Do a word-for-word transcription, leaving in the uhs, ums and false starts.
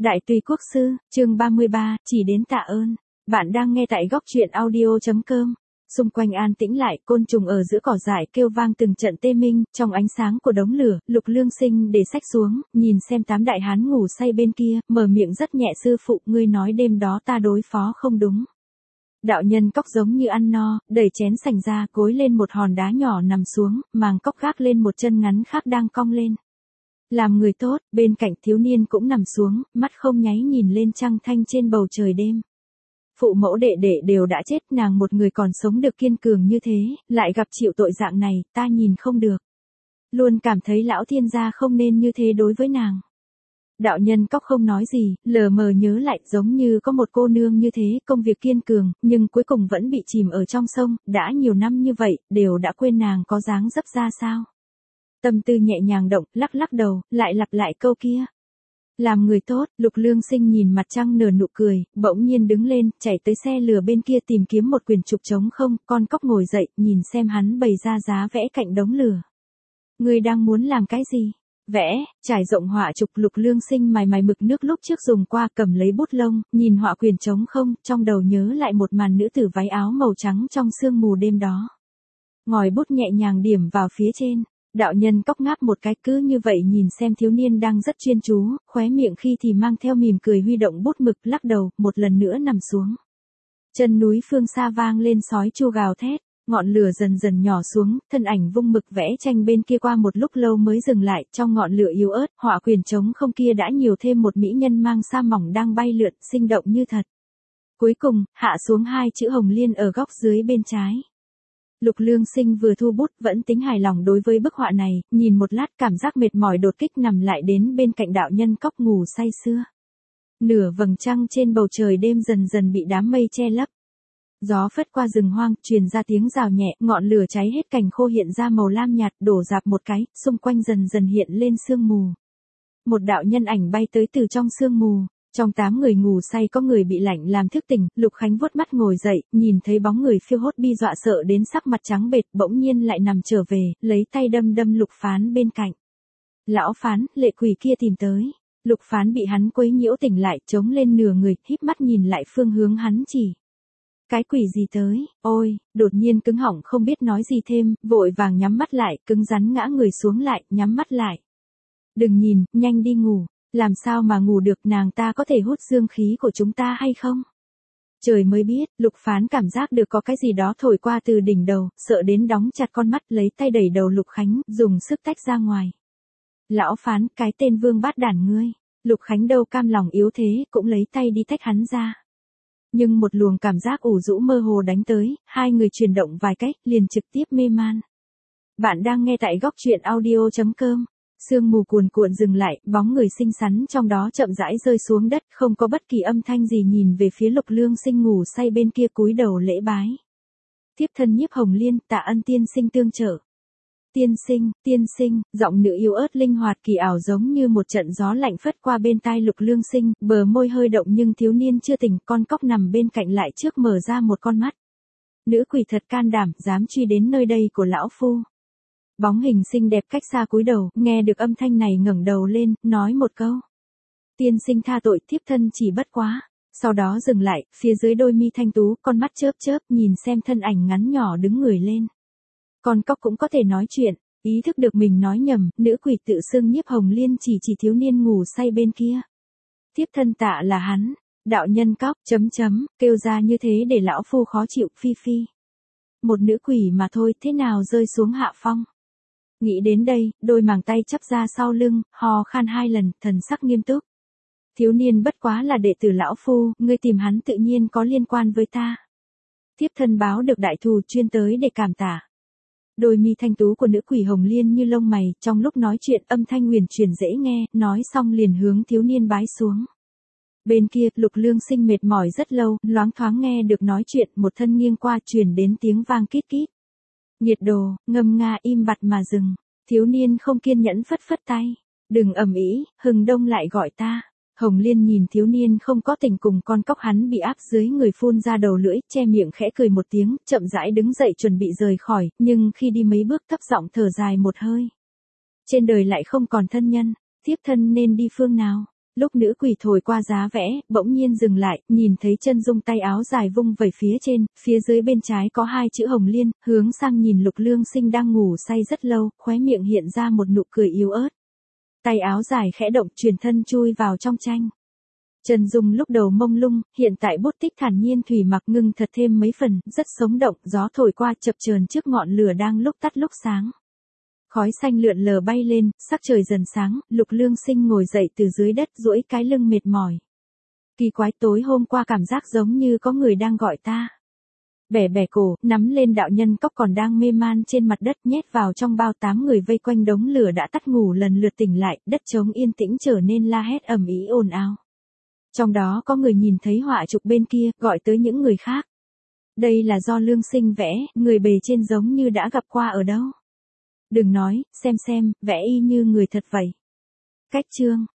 Đại Tùy Quốc Sư, chương ba mươi ba, chỉ đến tạ ơn. Bạn đang nghe tại góc truyện audio chấm com. Xung quanh an tĩnh lại, côn trùng ở giữa cỏ dại kêu vang từng trận tê minh, trong ánh sáng của đống lửa, Lục Lương Sinh để sách xuống, nhìn xem tám đại hán ngủ say bên kia, mở miệng rất nhẹ, sư phụ, ngươi nói đêm đó ta đối phó không đúng. Đạo nhân cóc giống như ăn no, đẩy chén sành ra, cối lên một hòn đá nhỏ nằm xuống, màng cóc gác lên một chân ngắn khác đang cong lên. Làm người tốt, bên cạnh thiếu niên cũng nằm xuống, mắt không nháy nhìn lên trăng thanh trên bầu trời đêm. Phụ mẫu đệ đệ đều đã chết, nàng một người còn sống được kiên cường như thế, lại gặp chịu tội dạng này, ta nhìn không được. Luôn cảm thấy lão thiên gia không nên như thế đối với nàng. Đạo nhân cóc không nói gì, lờ mờ nhớ lại giống như có một cô nương như thế, công việc kiên cường, nhưng cuối cùng vẫn bị chìm ở trong sông, đã nhiều năm như vậy, đều đã quên nàng có dáng dấp ra sao. Tâm tư nhẹ nhàng động, lắc lắc đầu, lại lặp lại câu kia. Làm người tốt, Lục Lương Sinh nhìn mặt trăng nở nụ cười, bỗng nhiên đứng lên, chạy tới xe lửa bên kia tìm kiếm một quyển trục trống không, con cóc ngồi dậy, nhìn xem hắn bày ra giá vẽ cạnh đống lửa. Ngươi đang muốn làm cái gì? Vẽ, trải rộng họa trục. Lục Lương Sinh mài mài mực nước lúc trước dùng qua, cầm lấy bút lông, nhìn họa quyển trống không, trong đầu nhớ lại một màn nữ tử váy áo màu trắng trong sương mù đêm đó. Ngòi bút nhẹ nhàng điểm vào phía trên. Đạo nhân cóc ngáp một cái, cứ như vậy nhìn xem thiếu niên đang rất chuyên chú, khóe miệng khi thì mang theo mỉm cười, huy động bút mực, lắc đầu, một lần nữa nằm xuống. Chân núi phương xa vang lên sói chu gào thét, ngọn lửa dần dần nhỏ xuống, thân ảnh vung mực vẽ tranh bên kia qua một lúc lâu mới dừng lại, trong ngọn lửa yếu ớt, họa quyển trống không kia đã nhiều thêm một mỹ nhân mang sa mỏng đang bay lượn, sinh động như thật. Cuối cùng, hạ xuống hai chữ Hồng Liên ở góc dưới bên trái. Lục Lương Sinh vừa thu bút vẫn tính hài lòng đối với bức họa này, nhìn một lát cảm giác mệt mỏi đột kích nằm lại đến bên cạnh đạo nhân cóc ngủ say sưa. Nửa vầng trăng trên bầu trời đêm dần dần bị đám mây che lấp. Gió phất qua rừng hoang, truyền ra tiếng rào nhẹ, ngọn lửa cháy hết cành khô hiện ra màu lam nhạt, đổ rạp một cái, xung quanh dần dần hiện lên sương mù. Một đạo nhân ảnh bay tới từ trong sương mù. Trong tám người ngủ say có người bị lạnh làm thức tỉnh, Lục Khánh vuốt mắt ngồi dậy, nhìn thấy bóng người phiêu hốt bi dọa sợ đến sắc mặt trắng bệch, bỗng nhiên lại nằm trở về, lấy tay đâm đâm Lục Phán bên cạnh. Lão Phán, lệ quỷ kia tìm tới. Lục Phán bị hắn quấy nhiễu tỉnh lại, chống lên nửa người, híp mắt nhìn lại phương hướng hắn chỉ. Cái quỷ gì tới, ôi, đột nhiên cứng họng không biết nói gì thêm, vội vàng nhắm mắt lại, cứng rắn ngã người xuống lại, nhắm mắt lại. Đừng nhìn, nhanh đi ngủ. Làm sao mà ngủ được, nàng ta có thể hút dương khí của chúng ta hay không? Trời mới biết, Lục Phán cảm giác được có cái gì đó thổi qua từ đỉnh đầu, sợ đến đóng chặt con mắt, lấy tay đẩy đầu Lục Khánh, dùng sức tách ra ngoài. Lão Phán, cái tên vương bát đản ngươi. Lục Khánh đâu cam lòng yếu thế, cũng lấy tay đi tách hắn ra. Nhưng một luồng cảm giác ủ rũ mơ hồ đánh tới, hai người chuyển động vài cách, liền trực tiếp mê man. Bạn đang nghe tại góc truyện audio chấm com. Sương mù cuồn cuộn dừng lại, bóng người xinh xắn trong đó chậm rãi rơi xuống đất, không có bất kỳ âm thanh gì, nhìn về phía Lục Lương Sinh ngủ say bên kia cúi đầu lễ bái. Tiếp thân Nhiếp Hồng Liên, tạ ân tiên sinh tương trợ. Tiên sinh, tiên sinh, giọng nữ yếu ớt linh hoạt kỳ ảo giống như một trận gió lạnh phất qua bên tai Lục Lương Sinh, bờ môi hơi động nhưng thiếu niên chưa tỉnh, con cóc nằm bên cạnh lại trước mở ra một con mắt. Nữ quỷ thật can đảm, dám truy đến nơi đây của lão phu. Bóng hình xinh đẹp cách xa cúi đầu, nghe được âm thanh này ngẩng đầu lên, nói một câu. Tiên sinh tha tội, thiếp thân chỉ bất quá. Sau đó dừng lại, phía dưới đôi mi thanh tú, con mắt chớp chớp, nhìn xem thân ảnh ngắn nhỏ đứng người lên. Con cóc cũng có thể nói chuyện, ý thức được mình nói nhầm, nữ quỷ tự xưng Nhiếp Hồng Liên chỉ chỉ thiếu niên ngủ say bên kia. Thiếp thân tạ là hắn, đạo nhân cóc, chấm chấm, kêu ra như thế để lão phu khó chịu, phi phi. Một nữ quỷ mà thôi, thế nào rơi xuống hạ phong. Nghĩ đến đây, đôi màng tay chắp ra sau lưng, hò khan hai lần, thần sắc nghiêm túc. Thiếu niên bất quá là đệ tử lão phu, ngươi tìm hắn tự nhiên có liên quan với ta. Tiếp thân báo được đại thù chuyên tới để cảm tả. Đôi mi thanh tú của nữ quỷ Hồng Liên như lông mày, trong lúc nói chuyện âm thanh huyền truyền dễ nghe, nói xong liền hướng thiếu niên bái xuống. Bên kia, Lục Lương Sinh mệt mỏi rất lâu, loáng thoáng nghe được nói chuyện, một thân nghiêng qua truyền đến tiếng vang kít kít. Nhiệt đồ, ngâm nga im bặt mà dừng. Thiếu niên không kiên nhẫn phất phất tay. Đừng ầm ĩ, Hừng Đông lại gọi ta. Hồng Liên nhìn thiếu niên không có tình cùng con cóc hắn bị áp dưới người phun ra đầu lưỡi, che miệng khẽ cười một tiếng, chậm rãi đứng dậy chuẩn bị rời khỏi, nhưng khi đi mấy bước thấp giọng thở dài một hơi. Trên đời lại không còn thân nhân, tiếp thân nên đi phương nào? Lúc nữ quỷ thổi qua giá vẽ, bỗng nhiên dừng lại, nhìn thấy chân dung tay áo dài vung vẩy phía trên, phía dưới bên trái có hai chữ Hồng Liên, hướng sang nhìn Lục Lương Sinh đang ngủ say rất lâu, khóe miệng hiện ra một nụ cười yếu ớt. Tay áo dài khẽ động, chuyển thân chui vào trong tranh. Chân dung lúc đầu mông lung, hiện tại bút tích thản nhiên thủy mặc ngưng thật thêm mấy phần, rất sống động, gió thổi qua chập chờn trước ngọn lửa đang lúc tắt lúc sáng. Khói xanh lượn lờ bay lên, sắc trời dần sáng, Lục Lương Sinh ngồi dậy từ dưới đất duỗi cái lưng mệt mỏi. Kỳ quái, tối hôm qua cảm giác giống như có người đang gọi ta. Bẻ bẻ cổ, nắm lên đạo nhân cóc còn đang mê man trên mặt đất, nhét vào trong bao. Tám người vây quanh đống lửa đã tắt ngủ lần lượt tỉnh lại, đất trống yên tĩnh trở nên la hét ầm ĩ ồn ào. Trong đó có người nhìn thấy họa chụp bên kia, gọi tới những người khác. Đây là do Lương Sinh vẽ, người bề trên giống như đã gặp qua ở đâu. Đừng nói, xem xem, vẽ y như người thật vậy. Cách chương